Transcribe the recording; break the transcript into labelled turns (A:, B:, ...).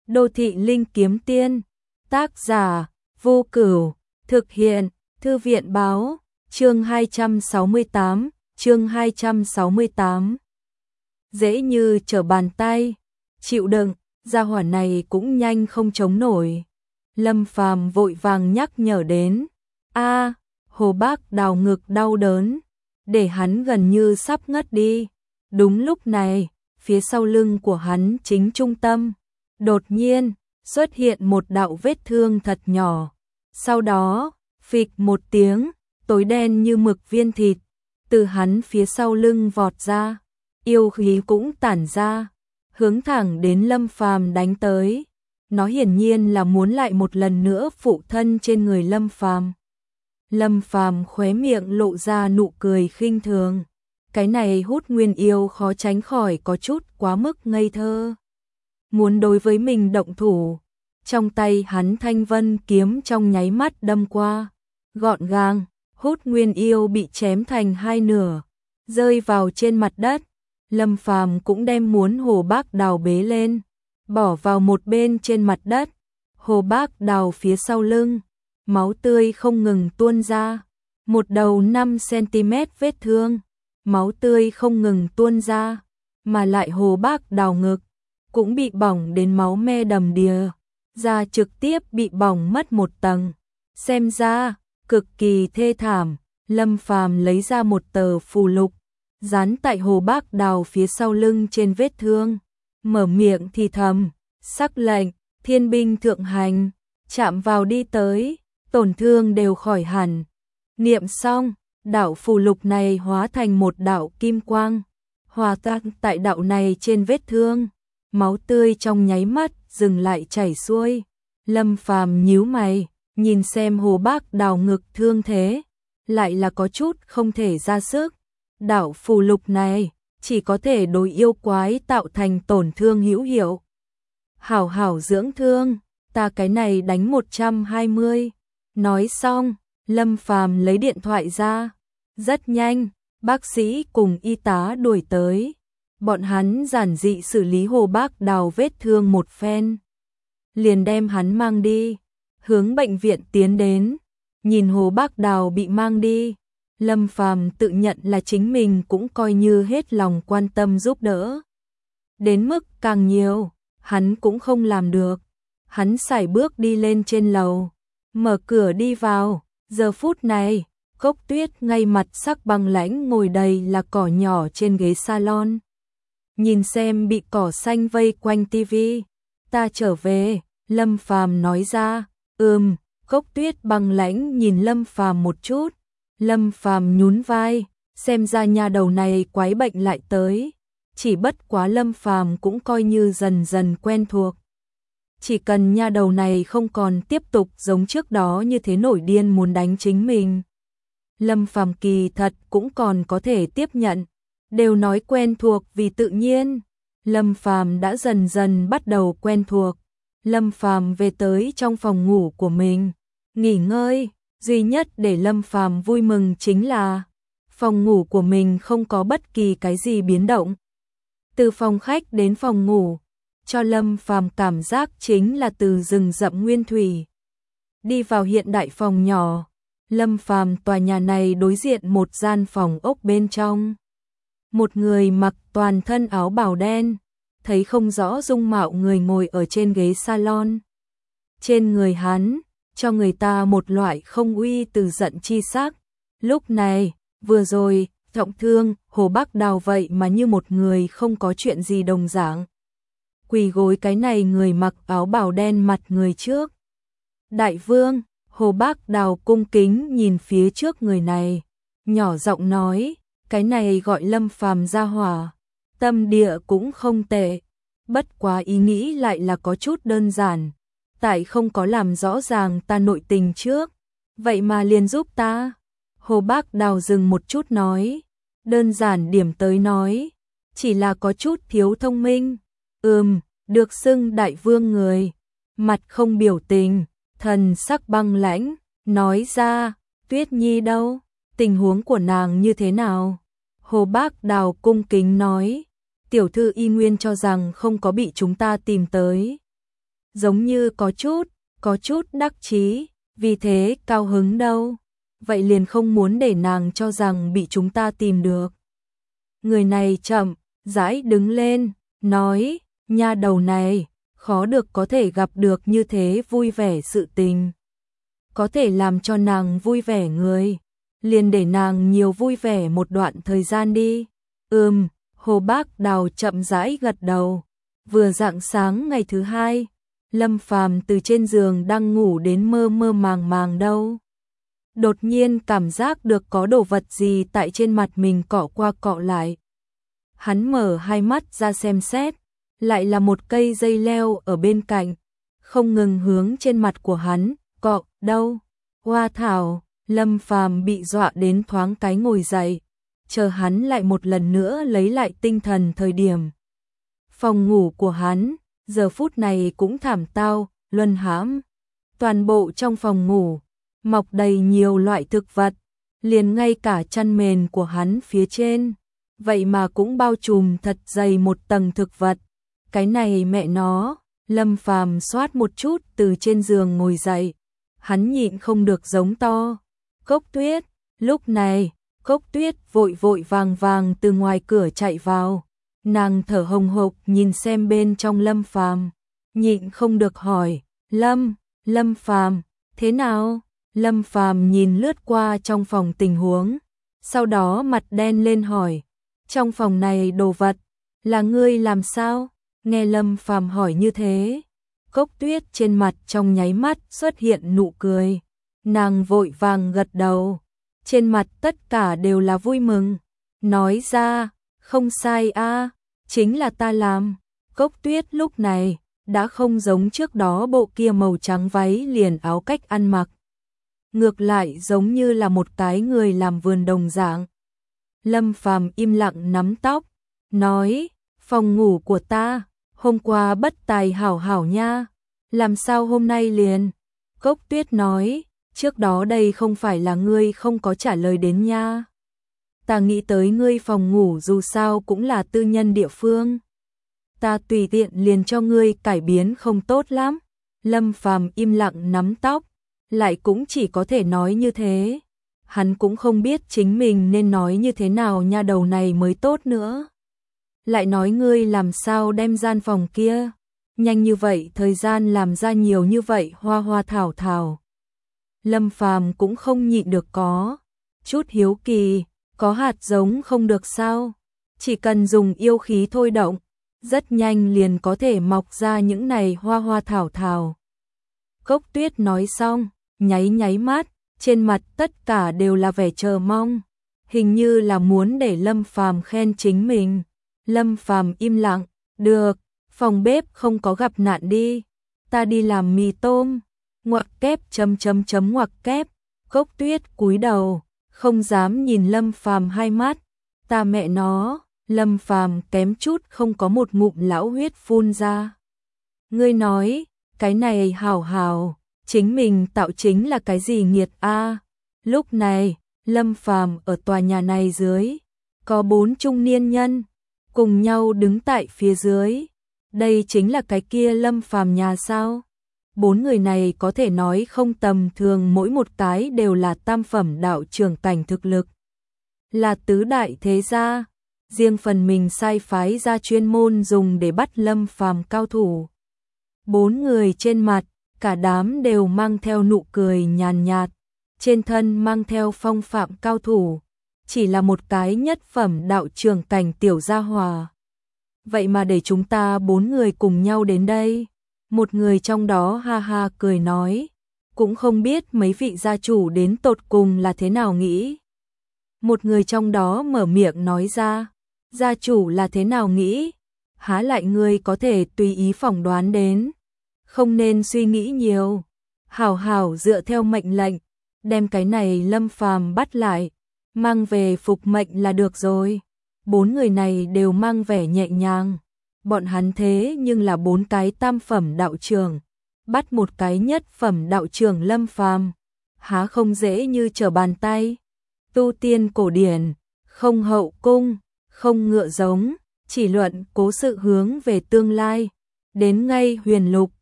A: Đô thị linh kiếm tiên, tác giả, Vô Cửu, thực hiện, Thư viện báo, chương 268, chương 268. Dễ như trở bàn tay, chịu đựng, gia hỏa này cũng nhanh không chống nổi. Lâm Phàm vội vàng nhắc nhở đến, Hồ Bác Đào ngực đau đớn, để hắn gần như sắp ngất đi. Đúng lúc này, phía sau lưng của hắn chính trung tâm, đột nhiên xuất hiện một đạo vết thương thật nhỏ. Sau đó, phịch một tiếng, tối đen như mực viên thịt từ hắn phía sau lưng vọt ra, yêu khí cũng tản ra, hướng thẳng đến Lâm Phàm đánh tới. Nó hiển nhiên là muốn lại một lần nữa phụ thân trên người Lâm Phàm. Lâm Phàm khóe miệng lộ ra nụ cười khinh thường. Cái này hút nguyên yêu khó tránh khỏi có chút quá mức ngây thơ. Muốn đối với mình động thủ, trong tay hắn thanh vân kiếm trong nháy mắt đâm qua, gọn gàng, hút nguyên yêu bị chém thành hai nửa, rơi vào trên mặt đất. Lâm Phàm cũng đem muốn Hồ Bác Đào bế lên, bỏ vào một bên trên mặt đất. Hồ Bác Đào phía sau lưng, máu tươi không ngừng tuôn ra, một đầu 5 cm vết thương, máu tươi không ngừng tuôn ra, mà lại Hồ Bác Đào ngực cũng bị bỏng đến máu me đầm đìa, da trực tiếp bị bỏng mất một tầng, xem ra cực kỳ thê thảm. Lâm Phàm lấy ra một tờ phù lục, dán tại Hồ Bác Đào phía sau lưng trên vết thương, mở miệng thì thầm, sắc lệnh, thiên binh thượng hành, chạm vào đi tới, tổn thương đều khỏi hẳn. Niệm xong, đạo phù lục này hóa thành một đạo kim quang, hòa tan tại đạo này trên vết thương, máu tươi trong nháy mắt dừng lại chảy xuôi. Lâm Phàm nhíu mày, nhìn xem Hồ Bác Đào ngực thương thế, lại là có chút không thể ra sức. Đạo phù lục này chỉ có thể đối yêu quái tạo thành tổn thương hữu hiệu. Hảo hảo dưỡng thương, ta cái này đánh 120. Nói xong, Lâm Phàm lấy điện thoại ra. Rất nhanh, bác sĩ cùng y tá đuổi tới. Bọn hắn giản dị xử lý Hồ Bác Đào vết thương một phen, liền đem hắn mang đi, hướng bệnh viện tiến đến. Nhìn Hồ Bác Đào bị mang đi, Lâm Phàm tự nhận là chính mình cũng coi như hết lòng quan tâm giúp đỡ. Đến mức càng nhiều, hắn cũng không làm được. Hắn sải bước đi lên trên lầu, mở cửa đi vào. Giờ phút này, Cốc Tuyết ngay mặt sắc băng lãnh ngồi đầy là cỏ nhỏ trên ghế salon. Nhìn xem bị cỏ xanh vây quanh tivi. Ta trở về, Lâm Phàm nói ra. Cốc Tuyết băng lãnh nhìn Lâm Phàm một chút. Lâm Phàm nhún vai, xem ra nhà đầu này quái bệnh lại tới. Chỉ bất quá Lâm Phàm cũng coi như dần dần quen thuộc. Chỉ cần nha đầu này không còn tiếp tục giống trước đó như thế nổi điên muốn đánh chính mình, Lâm Phàm kỳ thật cũng còn có thể tiếp nhận. Đều nói quen thuộc vì tự nhiên, Lâm Phàm đã dần dần bắt đầu quen thuộc. Lâm Phàm về tới trong phòng ngủ của mình, nghỉ ngơi. Duy nhất để Lâm Phàm vui mừng chính là phòng ngủ của mình không có bất kỳ cái gì biến động. Từ phòng khách đến phòng ngủ, cho Lâm Phàm cảm giác chính là từ rừng rậm nguyên thủy đi vào hiện đại phòng nhỏ. Lâm Phàm tòa nhà này đối diện một gian phòng ốc bên trong. Một người mặc toàn thân áo bào đen, thấy không rõ dung mạo người ngồi ở trên ghế salon. Trên người hắn, cho người ta một loại không uy từ giận chi sắc. Lúc này, vừa rồi, trọng thương, Hồ Bác Đào vậy mà như một người không có chuyện gì đồng dạng. Quỳ gối cái này người mặc áo bào đen mặt người trước. Đại vương, Hồ Bác Đào cung kính nhìn phía trước người này, nhỏ giọng nói, cái này gọi Lâm Phàm gia hỏa, tâm địa cũng không tệ, bất quá ý nghĩ lại là có chút đơn giản, tại không có làm rõ ràng ta nội tình trước, vậy mà liền giúp ta. Hồ Bác Đào dừng một chút nói, đơn giản điểm tới nói, chỉ là có chút thiếu thông minh. Được xưng đại vương người, mặt không biểu tình, thần sắc băng lãnh, nói ra, Tuyết Nhi đâu, tình huống của nàng như thế nào? Hồ Bác Đào cung kính nói, tiểu thư y nguyên cho rằng không có bị chúng ta tìm tới. giống như có chút đắc chí, vì thế cao hứng đâu. Vậy liền không muốn để nàng cho rằng bị chúng ta tìm được. Người này chậm rãi đứng lên, nói, nha đầu này, khó được có thể gặp được như thế vui vẻ sự tình. Có thể làm cho nàng vui vẻ người, liền để nàng nhiều vui vẻ một đoạn thời gian đi. Hồ Bác Đào chậm rãi gật đầu. Vừa rạng sáng ngày thứ hai, Lâm Phàm từ trên giường đang ngủ đến mơ mơ màng màng đâu. Đột nhiên cảm giác được có đồ vật gì tại trên mặt mình cọ qua cọ lại. Hắn mở hai mắt ra xem xét, lại là một cây dây leo ở bên cạnh, không ngừng hướng trên mặt của hắn, cọ, đâu? Hoa thảo, Lâm Phàm bị dọa đến thoáng cái ngồi dậy, chờ hắn lại một lần nữa lấy lại tinh thần thời điểm. Phòng ngủ của hắn, giờ phút này cũng thảm tao, luân hãm. Toàn bộ trong phòng ngủ, mọc đầy nhiều loại thực vật, liền ngay cả chăn mền của hắn phía trên, vậy mà cũng bao trùm thật dày một tầng thực vật. Cái này mẹ nó, Lâm Phàm xoát một chút từ trên giường ngồi dậy, hắn nhịn không được giống to. Cốc Tuyết, lúc này, Cốc Tuyết vội vội vàng vàng từ ngoài cửa chạy vào, nàng thở hồng hộc nhìn xem bên trong Lâm Phàm, nhịn không được hỏi, Lâm Phàm, thế nào? Lâm Phàm nhìn lướt qua trong phòng tình huống, sau đó mặt đen lên hỏi, trong phòng này đồ vật, là ngươi làm sao? Nghe Lâm Phàm hỏi như thế, Cốc Tuyết trên mặt trong nháy mắt xuất hiện nụ cười, nàng vội vàng gật đầu, trên mặt tất cả đều là vui mừng, nói ra, không sai a, chính là ta làm. Cốc Tuyết lúc này đã không giống trước đó bộ kia màu trắng váy liền áo cách ăn mặc, ngược lại giống như là một cái người làm vườn đồng dạng. Lâm Phàm im lặng nắm tóc, nói, phòng ngủ của ta, hôm qua bất tài hảo hảo nha, làm sao hôm nay liền? Cốc Tuyết nói, trước đó đây không phải là ngươi không có trả lời đến nha. Ta nghĩ tới ngươi phòng ngủ dù sao cũng là tư nhân địa phương, ta tùy tiện liền cho ngươi cải biến không tốt lắm. Lâm Phàm im lặng nắm tóc, lại cũng chỉ có thể nói như thế. Hắn cũng không biết chính mình nên nói như thế nào nha đầu này mới tốt nữa. Lại nói ngươi làm sao đem gian phòng kia, nhanh như vậy thời gian làm ra nhiều như vậy hoa hoa thảo thảo. Lâm Phàm cũng không nhịn được có chút hiếu kỳ, có hạt giống không được sao? Chỉ cần dùng yêu khí thôi động, rất nhanh liền có thể mọc ra những này hoa hoa thảo thảo. Cốc Tuyết nói xong, nháy nháy mắt, trên mặt tất cả đều là vẻ chờ mong, hình như là muốn để Lâm Phàm khen chính mình. Lâm Phàm im lặng, được, phòng bếp không có gặp nạn đi, ta đi làm mì tôm. Ngoặc kép ngoặc kép. Cốc Tuyết cúi đầu, không dám nhìn Lâm Phàm hai mắt. Ta mẹ nó, Lâm Phàm kém chút không có một ngụm lão huyết phun ra. Ngươi nói, cái này hảo hảo, chính mình tạo chính là cái gì nghiệt a? Lúc này, Lâm Phàm ở tòa nhà này dưới, có 4 trung niên nhân cùng nhau đứng tại phía dưới. Đây chính là cái kia Lâm Phàm nhà sao? 4 người này có thể nói không tầm thường, mỗi một cái đều là tam phẩm đạo trưởng cảnh thực lực, là tứ đại thế gia, riêng phần mình sai phái ra chuyên môn dùng để bắt Lâm Phàm cao thủ. 4 người trên mặt, cả đám đều mang theo nụ cười nhàn nhạt, trên thân mang theo phong phạm cao thủ, chỉ là một cái nhất phẩm đạo trưởng cảnh tiểu gia hòa. Vậy mà để chúng ta 4 người cùng nhau đến đây. Một người trong đó ha ha cười nói, cũng không biết mấy vị gia chủ đến tột cùng là thế nào nghĩ. Một người trong đó mở miệng nói ra, gia chủ là thế nào nghĩ, há lại ngươi có thể tùy ý phỏng đoán đến, không nên suy nghĩ nhiều, hảo hảo dựa theo mệnh lệnh, đem cái này Lâm Phàm bắt lại, mang về phục mệnh là được rồi. 4 người này đều mang vẻ nhẹ nhàng. Bọn hắn thế nhưng là 4 cái tam phẩm đạo trưởng, bắt một cái nhất phẩm đạo trưởng Lâm Phàm, há không dễ như trở bàn tay. Tu tiên cổ điển, không hậu cung, không ngựa giống, chỉ luận cố sự hướng về tương lai, đến ngay huyền lục,